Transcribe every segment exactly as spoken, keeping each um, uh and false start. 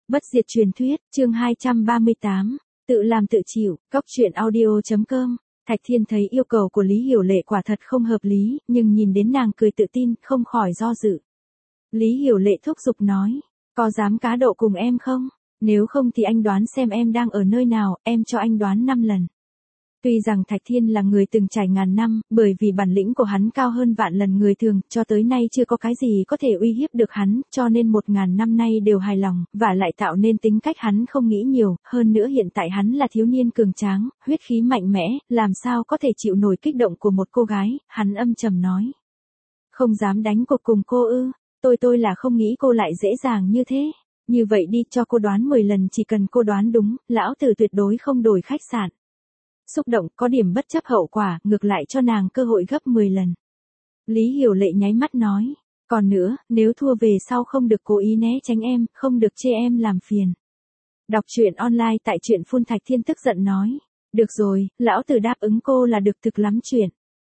Bất diệt truyền thuyết, chương hai trăm ba mươi tám, tự làm tự chịu, cóc truyện audio chấm com. Thạch Thiên thấy yêu cầu của Lý Hiểu Lệ quả thật không hợp lý, nhưng nhìn đến nàng cười tự tin, không khỏi do dự. Lý Hiểu Lệ thúc giục nói, có dám cá độ cùng em không? Nếu không thì anh đoán xem em đang ở nơi nào, em cho anh đoán năm lần. Tuy rằng Thạch Thiên là người từng trải ngàn năm, bởi vì bản lĩnh của hắn cao hơn vạn lần người thường, cho tới nay chưa có cái gì có thể uy hiếp được hắn, cho nên một ngàn năm nay đều hài lòng, và lại tạo nên tính cách hắn không nghĩ nhiều, hơn nữa hiện tại hắn là thiếu niên cường tráng, huyết khí mạnh mẽ, làm sao có thể chịu nổi kích động của một cô gái, hắn âm trầm nói. Không dám đánh cuộc cùng cô ư, tôi tôi là không nghĩ cô lại dễ dàng như thế. Như vậy đi, cho cô đoán mười lần, chỉ cần cô đoán đúng, lão tử tuyệt đối không đổi khách sạn. Xúc động, có điểm bất chấp hậu quả, ngược lại cho nàng cơ hội gấp mười lần. Lý Hiểu Lệ nháy mắt nói, còn nữa, nếu thua về sau không được cố ý né tránh em, không được chê em làm phiền. Đọc truyện online tại truyện phun. Thạch Thiên tức giận nói, được rồi, lão tử đáp ứng cô là được, thực lắm chuyện.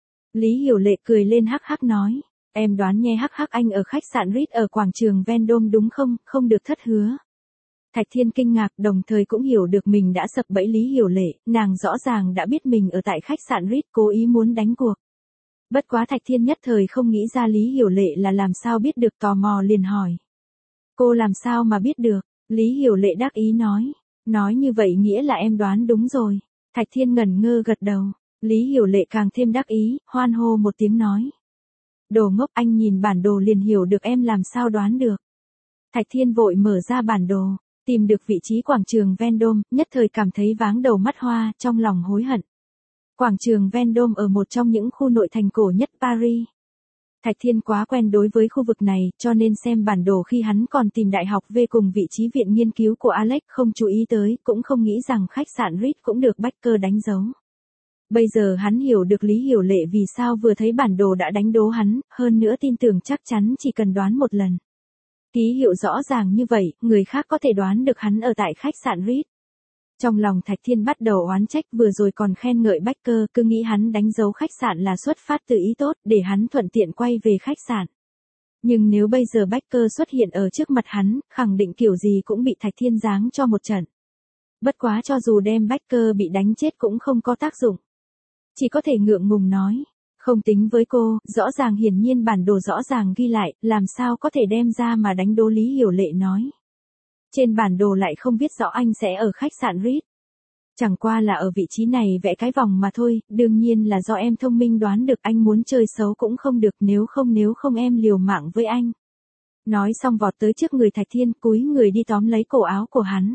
Lý Hiểu Lệ cười lên hắc hắc nói, em đoán nghe, hắc hắc, anh ở khách sạn Ritz ở quảng trường Vendôme đúng không, không được thất hứa. Thạch Thiên kinh ngạc, đồng thời cũng hiểu được mình đã sập bẫy Lý Hiểu Lệ, nàng rõ ràng đã biết mình ở tại khách sạn Ritz, cố ý muốn đánh cuộc. Bất quá Thạch Thiên nhất thời không nghĩ ra Lý Hiểu Lệ là làm sao biết được, tò mò liền hỏi. Cô làm sao mà biết được? Lý Hiểu Lệ đắc ý nói. Nói như vậy nghĩa là em đoán đúng rồi. Thạch Thiên ngẩn ngơ gật đầu. Lý Hiểu Lệ càng thêm đắc ý, hoan hô một tiếng nói. Đồ ngốc, anh nhìn bản đồ liền hiểu được, em làm sao đoán được. Thạch Thiên vội mở ra bản đồ. Tìm được vị trí quảng trường Vendôme, nhất thời cảm thấy váng đầu mắt hoa, trong lòng hối hận. Quảng trường Vendôme ở một trong những khu nội thành cổ nhất Paris. Thạch Thiên quá quen đối với khu vực này, cho nên xem bản đồ khi hắn còn tìm đại học về cùng vị trí viện nghiên cứu của Alex, không chú ý tới, cũng không nghĩ rằng khách sạn Ritz cũng được Baker đánh dấu. Bây giờ hắn hiểu được Lý Hiểu Lệ vì sao vừa thấy bản đồ đã đánh đố hắn, hơn nữa tin tưởng chắc chắn chỉ cần đoán một lần. Ký hiệu rõ ràng như vậy, người khác có thể đoán được hắn ở tại khách sạn Ritz. Trong lòng Thạch Thiên bắt đầu oán trách, vừa rồi còn khen ngợi Baker, cứ nghĩ hắn đánh dấu khách sạn là xuất phát từ ý tốt, để hắn thuận tiện quay về khách sạn. Nhưng nếu bây giờ Baker xuất hiện ở trước mặt hắn, khẳng định kiểu gì cũng bị Thạch Thiên giáng cho một trận. Bất quá cho dù đem Baker bị đánh chết cũng không có tác dụng. Chỉ có thể ngượng ngùng nói. Không tính với cô, rõ ràng hiển nhiên bản đồ rõ ràng ghi lại, làm sao có thể đem ra mà đánh đố. Lý Hiểu Lệ nói. Trên bản đồ lại không viết rõ anh sẽ ở khách sạn Ritz. Chẳng qua là ở vị trí này vẽ cái vòng mà thôi, đương nhiên là do em thông minh đoán được, anh muốn chơi xấu cũng không được, nếu không nếu không em liều mạng với anh. Nói xong vọt tới trước người Thạch Thiên, cúi người đi tóm lấy cổ áo của hắn.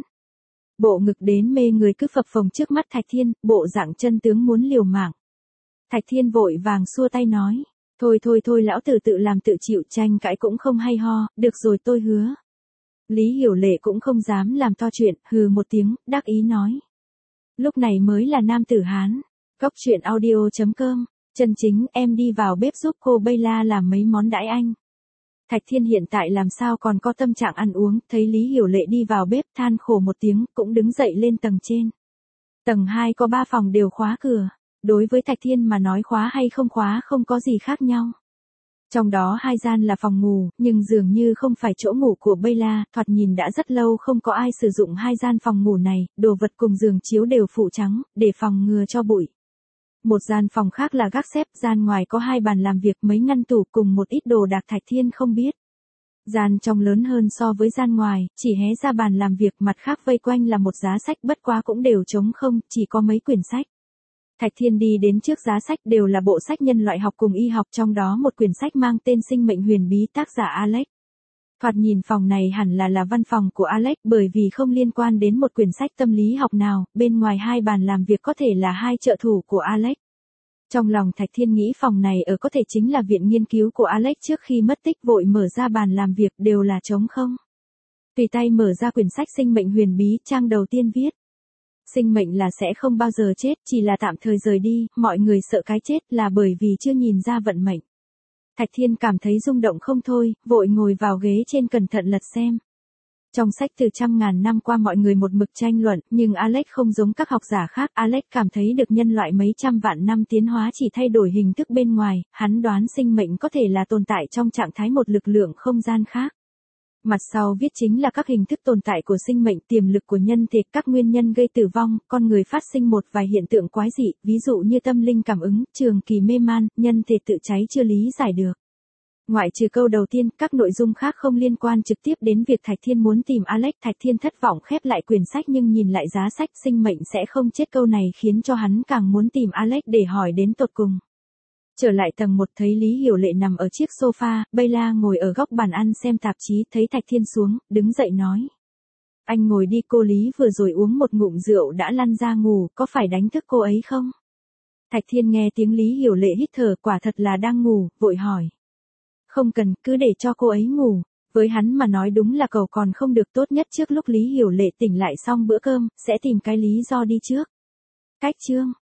Bộ ngực đến mê người cứ phập phồng trước mắt Thạch Thiên, bộ dạng chân tướng muốn liều mạng. Thạch Thiên vội vàng xua tay nói, thôi thôi thôi, lão tử tự làm tự chịu, tranh cãi cũng không hay ho, được rồi tôi hứa. Lý Hiểu Lệ cũng không dám làm to chuyện, hừ một tiếng, đắc ý nói. Lúc này mới là nam tử Hán. Cóc truyện audio chấm com, chân chính, em đi vào bếp giúp cô Bella làm mấy món đãi anh. Thạch Thiên hiện tại làm sao còn có tâm trạng ăn uống, thấy Lý Hiểu Lệ đi vào bếp than khổ một tiếng, cũng đứng dậy lên tầng trên. Tầng hai có ba phòng đều khóa cửa. Đối với Thạch Thiên mà nói khóa hay không khóa không có gì khác nhau. Trong đó hai gian là phòng ngủ, nhưng dường như không phải chỗ ngủ của Bella, thoạt nhìn đã rất lâu không có ai sử dụng hai gian phòng ngủ này, đồ vật cùng giường chiếu đều phủ trắng, để phòng ngừa cho bụi. Một gian phòng khác là gác xếp, gian ngoài có hai bàn làm việc, mấy ngăn tủ cùng một ít đồ đạc Thạch Thiên không biết. Gian trong lớn hơn so với gian ngoài, chỉ hé ra bàn làm việc, mặt khác vây quanh là một giá sách, bất quá cũng đều trống không, chỉ có mấy quyển sách. Thạch Thiên đi đến trước giá sách, đều là bộ sách nhân loại học cùng y học, trong đó một quyển sách mang tên Sinh mệnh huyền bí, tác giả Alex. Thoạt nhìn phòng này hẳn là là văn phòng của Alex, bởi vì không liên quan đến một quyển sách tâm lý học nào, bên ngoài hai bàn làm việc có thể là hai trợ thủ của Alex. Trong lòng Thạch Thiên nghĩ phòng này ở có thể chính là viện nghiên cứu của Alex, trước khi mất tích vội mở ra bàn làm việc đều là trống không. Tùy tay mở ra quyển sách Sinh mệnh huyền bí, trang đầu tiên viết. Sinh mệnh là sẽ không bao giờ chết, chỉ là tạm thời rời đi, mọi người sợ cái chết là bởi vì chưa nhìn ra vận mệnh. Thạch Thiên cảm thấy rung động không thôi, vội ngồi vào ghế trên cẩn thận lật xem. Trong sách từ trăm ngàn năm qua mọi người một mực tranh luận, nhưng Alex không giống các học giả khác, Alex cảm thấy được nhân loại mấy trăm vạn năm tiến hóa chỉ thay đổi hình thức bên ngoài, hắn đoán sinh mệnh có thể là tồn tại trong trạng thái một lực lượng không gian khác. Mặt sau viết chính là các hình thức tồn tại của sinh mệnh, tiềm lực của nhân thể, các nguyên nhân gây tử vong, con người phát sinh một vài hiện tượng quái dị, ví dụ như tâm linh cảm ứng, trường kỳ mê man, nhân thể tự cháy chưa lý giải được. Ngoại trừ câu đầu tiên, các nội dung khác không liên quan trực tiếp đến việc Thạch Thiên muốn tìm Alex. Thạch Thiên thất vọng khép lại quyển sách nhưng nhìn lại giá sách, sinh mệnh sẽ không chết câu này khiến cho hắn càng muốn tìm Alex để hỏi đến tột cùng. Trở lại tầng một thấy Lý Hiểu Lệ nằm ở chiếc sofa, Bayla ngồi ở góc bàn ăn xem tạp chí, thấy Thạch Thiên xuống, đứng dậy nói. Anh ngồi đi, cô Lý vừa rồi uống một ngụm rượu đã lăn ra ngủ, có phải đánh thức cô ấy không? Thạch Thiên nghe tiếng Lý Hiểu Lệ hít thở, quả thật là đang ngủ, vội hỏi. Không cần, cứ để cho cô ấy ngủ. Với hắn mà nói đúng là cầu còn không được, tốt nhất trước lúc Lý Hiểu Lệ tỉnh lại xong bữa cơm, sẽ tìm cái lý do đi trước. Cách chương